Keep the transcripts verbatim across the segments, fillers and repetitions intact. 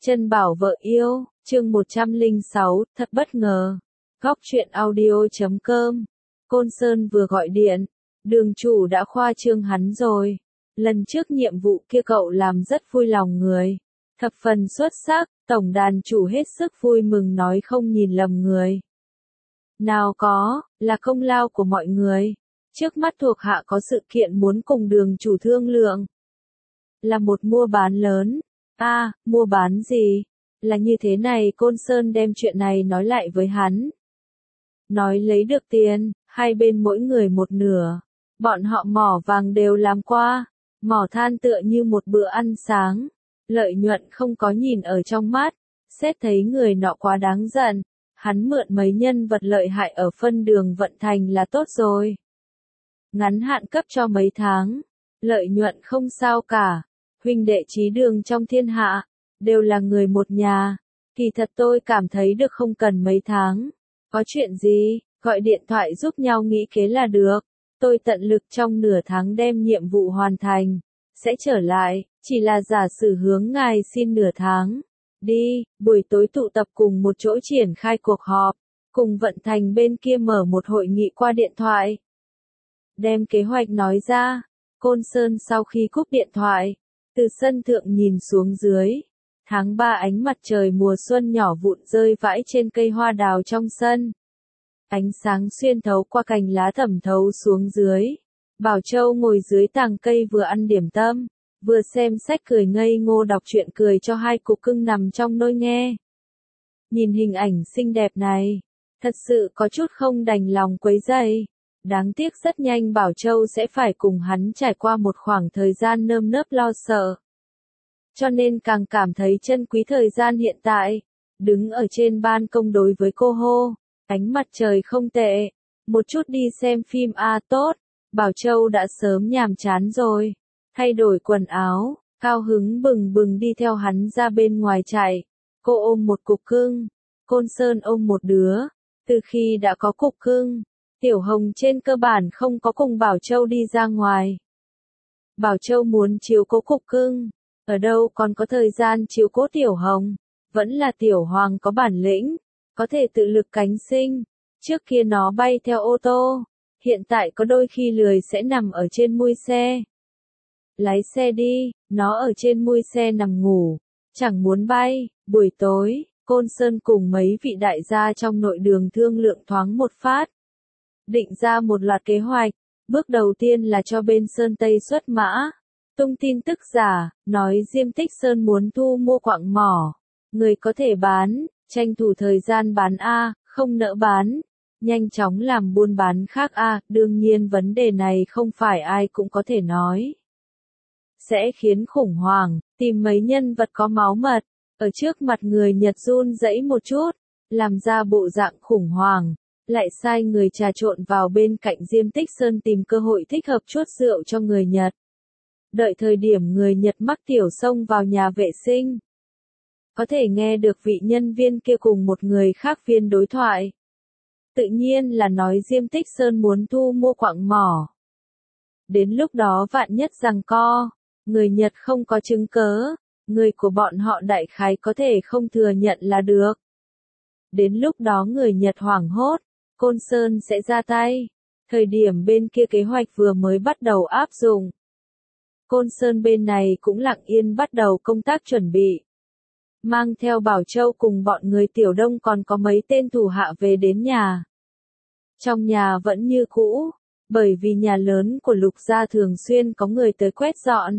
Chân bảo vợ yêu, chương một trăm lẻ sáu, thật bất ngờ. Góc truyện audio chấm com. Côn Sơn vừa gọi điện, đường chủ đã khoa trương hắn rồi. Lần trước nhiệm vụ kia cậu làm rất vui lòng người. Thập phần xuất sắc, tổng đàn chủ hết sức vui mừng nói không nhìn lầm người. Nào có, là công lao của mọi người. Trước mắt thuộc hạ có sự kiện muốn cùng đường chủ thương lượng. Là một mua bán lớn. À, mua bán gì? Là như thế này, Côn Sơn đem chuyện này nói lại với hắn. Nói lấy được tiền, hai bên mỗi người một nửa. Bọn họ mỏ vàng đều làm qua, mỏ than tựa như một bữa ăn sáng. Lợi nhuận không có nhìn ở trong mắt, xét thấy người nọ quá đáng giận. Hắn mượn mấy nhân vật lợi hại ở phân đường vận thành là tốt rồi. Ngắn hạn cấp cho mấy tháng, lợi nhuận không sao cả. Huynh đệ chí đường trong thiên hạ, đều là người một nhà. Kỳ thật tôi cảm thấy được không cần mấy tháng. Có chuyện gì, gọi điện thoại giúp nhau nghĩ kế là được. Tôi tận lực trong nửa tháng đem nhiệm vụ hoàn thành. Sẽ trở lại, chỉ là giả sử hướng ngài xin nửa tháng. Đi, buổi tối tụ tập cùng một chỗ triển khai cuộc họp. Cùng vận thành bên kia mở một hội nghị qua điện thoại. Đem kế hoạch nói ra. Côn Sơn sau khi cúp điện thoại, từ sân thượng nhìn xuống dưới. Tháng ba ánh mặt trời mùa xuân nhỏ vụn rơi vãi trên cây hoa đào trong sân. Ánh sáng xuyên thấu qua cành lá thẩm thấu xuống dưới. Bảo Châu ngồi dưới tàng cây vừa ăn điểm tâm, vừa xem sách cười ngây ngô đọc truyện cười cho hai cục cưng nằm trong nôi nghe. Nhìn hình ảnh xinh đẹp này, thật sự có chút không đành lòng quấy rầy. Đáng tiếc rất nhanh Bảo Châu sẽ phải cùng hắn trải qua một khoảng thời gian nơm nớp lo sợ. Cho nên càng cảm thấy trân quý thời gian hiện tại. Đứng ở trên ban công đối với cô hô, ánh mặt trời không tệ, một chút đi xem phim a tốt. Bảo Châu đã sớm nhàm chán rồi, thay đổi quần áo, cao hứng bừng bừng đi theo hắn ra bên ngoài chạy. Cô ôm một cục cưng, Côn Sơn ôm một đứa. Từ khi đã có cục cưng, Tiểu Hồng trên cơ bản không có cùng Bảo Châu đi ra ngoài. Bảo Châu muốn chiếu cố cục cưng, ở đâu còn có thời gian chiếu cố Tiểu Hồng. Vẫn là Tiểu Hoàng có bản lĩnh, có thể tự lực cánh sinh. Trước kia nó bay theo ô tô, hiện tại có đôi khi lười sẽ nằm ở trên mui xe. Lái xe đi, nó ở trên mui xe nằm ngủ, chẳng muốn bay. Buổi tối, Côn Sơn cùng mấy vị đại gia trong nội đường thương lượng thoáng một phát. Định ra một loạt kế hoạch, bước đầu tiên là cho bên Sơn Tây xuất mã. Tung tin tức giả, nói Diêm Tích Sơn muốn thu mua quặng mỏ. Người có thể bán, tranh thủ thời gian bán A, không nỡ bán. Nhanh chóng làm buôn bán khác A, đương nhiên vấn đề này không phải ai cũng có thể nói. Sẽ khiến khủng hoảng, tìm mấy nhân vật có máu mật, ở trước mặt người Nhật run rẩy một chút, làm ra bộ dạng khủng hoảng. Lại sai người trà trộn vào bên cạnh Diêm Tích Sơn tìm cơ hội thích hợp chuốt rượu cho người Nhật. Đợi thời điểm người Nhật mắc tiểu xông vào nhà vệ sinh. Có thể nghe được vị nhân viên kia cùng một người khác viên đối thoại. Tự nhiên là nói Diêm Tích Sơn muốn thu mua quặng mỏ. Đến lúc đó vạn nhất giằng co, người Nhật không có chứng cớ, người của bọn họ đại khái có thể không thừa nhận là được. Đến lúc đó người Nhật hoảng hốt, Côn Sơn sẽ ra tay. Thời điểm bên kia kế hoạch vừa mới bắt đầu áp dụng. Côn Sơn bên này cũng lặng yên bắt đầu công tác chuẩn bị. Mang theo Bảo Châu cùng bọn người Tiểu Đông còn có mấy tên thủ hạ về đến nhà. Trong nhà vẫn như cũ, bởi vì nhà lớn của Lục gia thường xuyên có người tới quét dọn.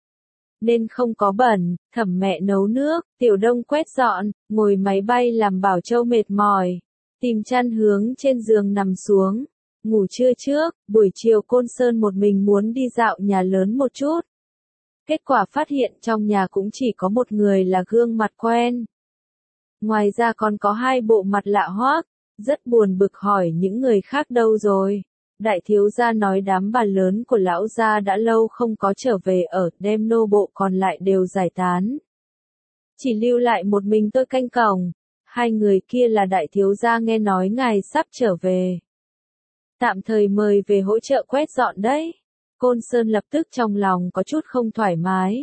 Nên không có bẩn, Thẩm mẹ nấu nước, Tiểu Đông quét dọn, ngồi máy bay làm Bảo Châu mệt mỏi. Tìm chăn hướng trên giường nằm xuống, ngủ trưa trước, buổi chiều Côn Sơn một mình muốn đi dạo nhà lớn một chút. Kết quả phát hiện trong nhà cũng chỉ có một người là gương mặt quen. Ngoài ra còn có hai bộ mặt lạ hoắc, rất buồn bực hỏi những người khác đâu rồi. Đại thiếu gia nói đám bà lớn của lão gia đã lâu không có trở về ở, đem nô bộ còn lại đều giải tán. Chỉ lưu lại một mình tôi canh cổng. Hai người kia là đại thiếu gia nghe nói ngài sắp trở về. Tạm thời mời về hỗ trợ quét dọn đấy. Côn Sơn lập tức trong lòng có chút không thoải mái.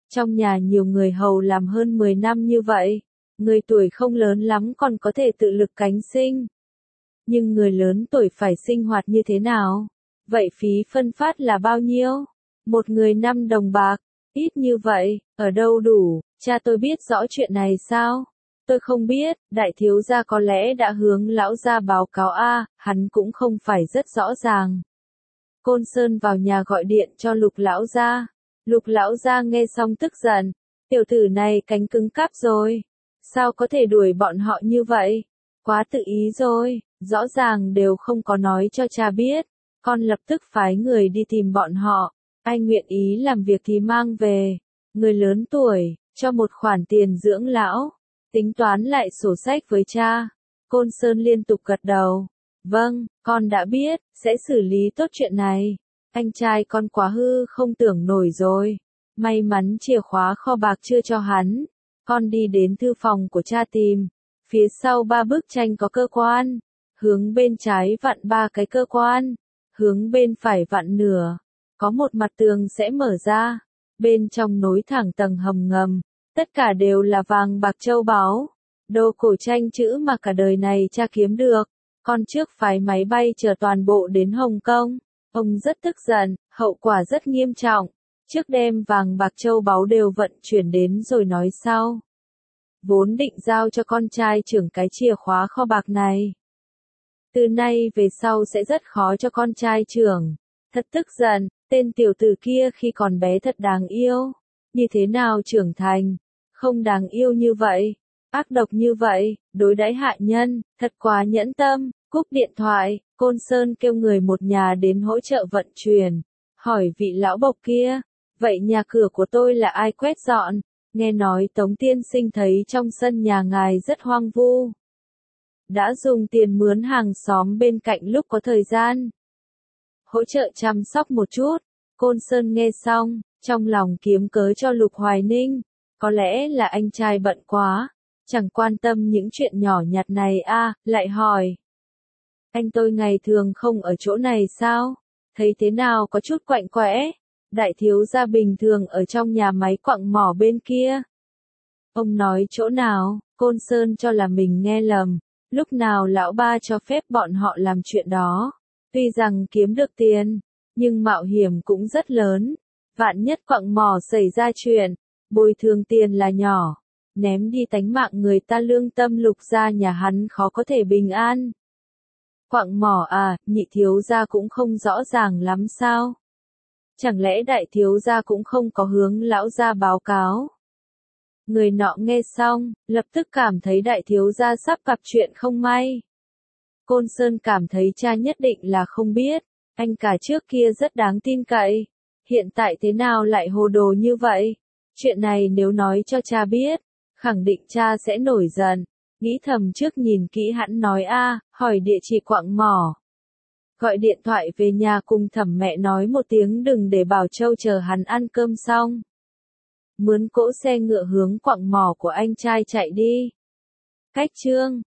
Trong nhà nhiều người hầu làm hơn mười năm như vậy, người tuổi không lớn lắm còn có thể tự lực cánh sinh. Nhưng người lớn tuổi phải sinh hoạt như thế nào? Vậy phí phân phát là bao nhiêu? Một người năm đồng bạc, ít như vậy, ở đâu đủ, cha tôi biết rõ chuyện này sao? Tôi không biết, đại thiếu gia có lẽ đã hướng lão gia báo cáo a, hắn cũng không phải rất rõ ràng. Côn Sơn vào nhà gọi điện cho Lục lão gia. Lục lão gia nghe xong tức giận, tiểu tử này cánh cứng cáp rồi, sao có thể đuổi bọn họ như vậy? Quá tự ý rồi, rõ ràng đều không có nói cho cha biết, con lập tức phái người đi tìm bọn họ, anh nguyện ý làm việc thì mang về, người lớn tuổi, cho một khoản tiền dưỡng lão, tính toán lại sổ sách với cha. Côn Sơn liên tục gật đầu, vâng, con đã biết, sẽ xử lý tốt chuyện này. Anh trai con quá hư không tưởng nổi rồi. May mắn chìa khóa kho bạc chưa cho hắn. Con đi đến thư phòng của cha tìm. Phía sau ba bức tranh có cơ quan. Hướng bên trái vặn ba cái cơ quan. Hướng bên phải vặn nửa. Có một mặt tường sẽ mở ra. Bên trong nối thẳng tầng hầm ngầm. Tất cả đều là vàng bạc châu báu. Đồ cổ tranh chữ mà cả đời này cha kiếm được. Con trước phái máy bay chở toàn bộ đến Hồng Kông. Ông rất tức giận, hậu quả rất nghiêm trọng. Trước đem vàng bạc châu báu đều vận chuyển đến rồi nói sau. Vốn định giao cho con trai trưởng cái chìa khóa kho bạc này. Từ nay về sau sẽ rất khó cho con trai trưởng. Thật tức giận, tên tiểu tử kia khi còn bé thật đáng yêu. Như thế nào trưởng thành? Không đáng yêu như vậy. Ác độc như vậy, đối đãi hạ nhân, thật quá nhẫn tâm. Cúp điện thoại, Côn Sơn kêu người một nhà đến hỗ trợ vận chuyển. Hỏi vị lão bộc kia, vậy nhà cửa của tôi là ai quét dọn? Nghe nói Tống tiên sinh thấy trong sân nhà ngài rất hoang vu. Đã dùng tiền mướn hàng xóm bên cạnh lúc có thời gian. Hỗ trợ chăm sóc một chút. Côn Sơn nghe xong, trong lòng kiếm cớ cho Lục Hoài Ninh. Có lẽ là anh trai bận quá, chẳng quan tâm những chuyện nhỏ nhặt này a, lại hỏi. Anh tôi ngày thường không ở chỗ này sao? Thấy thế nào có chút quạnh quẽ? Đại thiếu gia bình thường ở trong nhà máy quặng mỏ bên kia. Ông nói chỗ nào? Côn Sơn cho là mình nghe lầm. Lúc nào lão ba cho phép bọn họ làm chuyện đó? Tuy rằng kiếm được tiền, nhưng mạo hiểm cũng rất lớn. Vạn nhất quặng mỏ xảy ra chuyện, bồi thường tiền là nhỏ. Ném đi tánh mạng người ta lương tâm Lục gia nhà hắn khó có thể bình an. Quặng mỏ à, nhị thiếu gia cũng không rõ ràng lắm sao? Chẳng lẽ đại thiếu gia cũng không có hướng lão gia báo cáo? Người nọ nghe xong, lập tức cảm thấy đại thiếu gia sắp gặp chuyện không may. Côn Sơn cảm thấy cha nhất định là không biết, anh cả trước kia rất đáng tin cậy. Hiện tại thế nào lại hồ đồ như vậy? Chuyện này nếu nói cho cha biết, khẳng định cha sẽ nổi giận. Nghĩ thầm trước nhìn kỹ hẳn nói a, hỏi địa chỉ quặng mỏ. Gọi điện thoại về nhà cùng Thẩm mẹ nói một tiếng đừng để Bảo Châu chờ hắn ăn cơm xong. Mướn cỗ xe ngựa hướng quặng mỏ của anh trai chạy đi. Cách chương